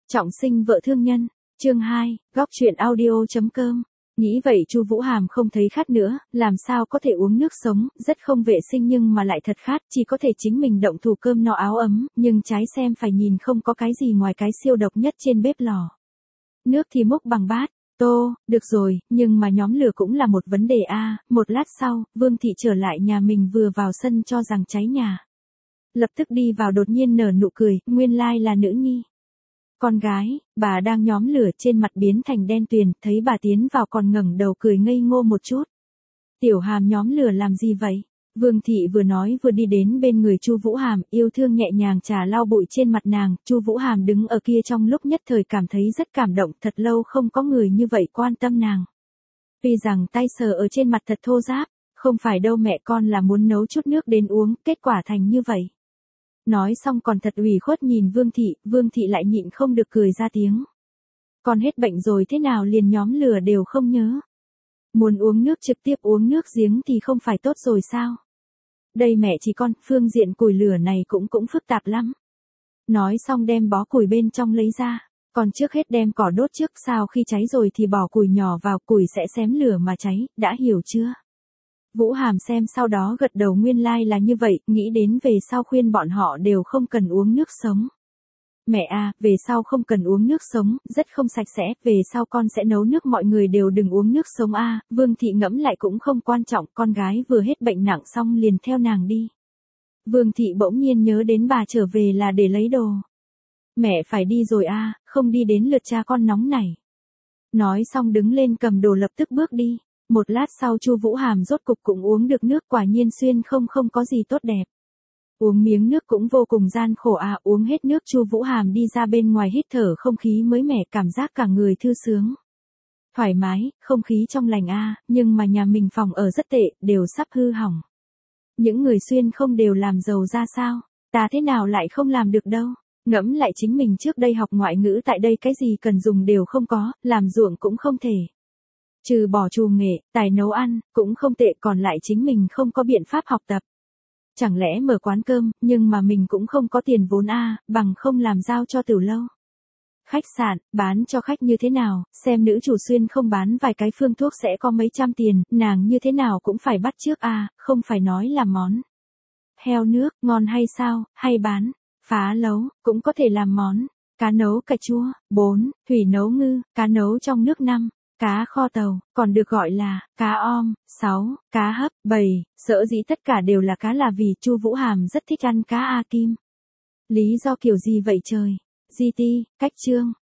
Trọng sinh vợ thương nhân, chương 2, góc truyện audio.com. Nghĩ vậy Chu Vũ Hàm không thấy khát nữa, làm sao có thể uống nước sống, rất không vệ sinh nhưng mà lại thật khát, chỉ có thể chính mình động thủ cơm no áo ấm, nhưng trái xem phải nhìn không có cái gì ngoài cái siêu độc nhất trên bếp lò. Nước thì múc bằng bát, tô, được rồi, nhưng mà nhóm lửa cũng là một vấn đề a. Một lát sau, Vương Thị trở lại nhà mình vừa vào sân cho rằng cháy nhà. Lập tức đi vào đột nhiên nở nụ cười, nguyên lai là nữ nhi. Con gái, bà đang nhóm lửa trên mặt biến thành đen tuyền, thấy bà tiến vào còn ngẩng đầu cười ngây ngô một chút. Tiểu Hàm nhóm lửa làm gì vậy? Vương Thị vừa nói vừa đi đến bên người Chu Vũ Hàm, yêu thương nhẹ nhàng chà lau bụi trên mặt nàng. Chu Vũ Hàm đứng ở kia trong lúc nhất thời cảm thấy rất cảm động, thật lâu không có người như vậy quan tâm nàng. Vì rằng tay sờ ở trên mặt thật thô ráp, không phải đâu mẹ, con là muốn nấu chút nước đến uống, kết quả thành như vậy. Nói xong còn thật ủy khuất nhìn Vương Thị lại nhịn không được cười ra tiếng. Con hết bệnh rồi thế nào liền nhóm lửa đều không nhớ. Muốn uống nước trực tiếp uống nước giếng thì không phải tốt rồi sao? Đây mẹ chỉ con, phương diện củi lửa này cũng phức tạp lắm. Nói xong đem bó củi bên trong lấy ra, còn trước hết đem cỏ đốt trước, sau khi cháy rồi thì bỏ củi nhỏ vào, củi sẽ xém lửa mà cháy, đã hiểu chưa? Vũ Hàm xem sau đó gật đầu, nguyên lai là như vậy, nghĩ đến về sau khuyên bọn họ đều không cần uống nước sống. Mẹ à, về sau không cần uống nước sống, rất không sạch sẽ, về sau con sẽ nấu nước mọi người đều đừng uống nước sống a. Vương Thị ngẫm lại cũng không quan trọng, con gái vừa hết bệnh nặng xong liền theo nàng đi. Vương Thị bỗng nhiên nhớ đến bà trở về là để lấy đồ. Mẹ phải đi rồi a, không đi đến lượt cha con nóng này. Nói xong đứng lên cầm đồ lập tức bước đi. Một lát sau Chu Vũ Hàm rốt cục cũng uống được nước, quả nhiên xuyên không có gì tốt đẹp. Uống miếng nước cũng vô cùng gian khổ à, uống hết nước Chu Vũ Hàm đi ra bên ngoài hít thở không khí mới mẻ, cảm giác cả người thư sướng. Thoải mái, không khí trong lành a, nhưng mà nhà mình phòng ở rất tệ, đều sắp hư hỏng. Những người xuyên không đều làm giàu ra sao, ta thế nào lại không làm được đâu. Ngẫm lại chính mình trước đây học ngoại ngữ tại đây cái gì cần dùng đều không có, làm ruộng cũng không thể. Trừ bỏ trù nghệ, tài nấu ăn, cũng không tệ, còn lại chính mình không có biện pháp học tập. Chẳng lẽ mở quán cơm, nhưng mà mình cũng không có tiền vốn a, bằng không làm giao cho tiểu lâu. Khách sạn, bán cho khách như thế nào, xem nữ chủ xuyên không bán vài cái phương thuốc sẽ có mấy trăm tiền, nàng như thế nào cũng phải bắt trước a, không phải nói là món. Heo nước, ngon hay sao, hay bán, phá lấu, cũng có thể làm món, cá nấu cà chua, 4, thủy nấu ngư, cá nấu trong nước 5. Cá kho tàu, còn được gọi là cá om, 6, cá hấp, 7, sở dĩ tất cả đều là cá là vì Chu Vũ Hàm rất thích ăn cá A Kim. Lý do kiểu gì vậy trời? GT, cách chương.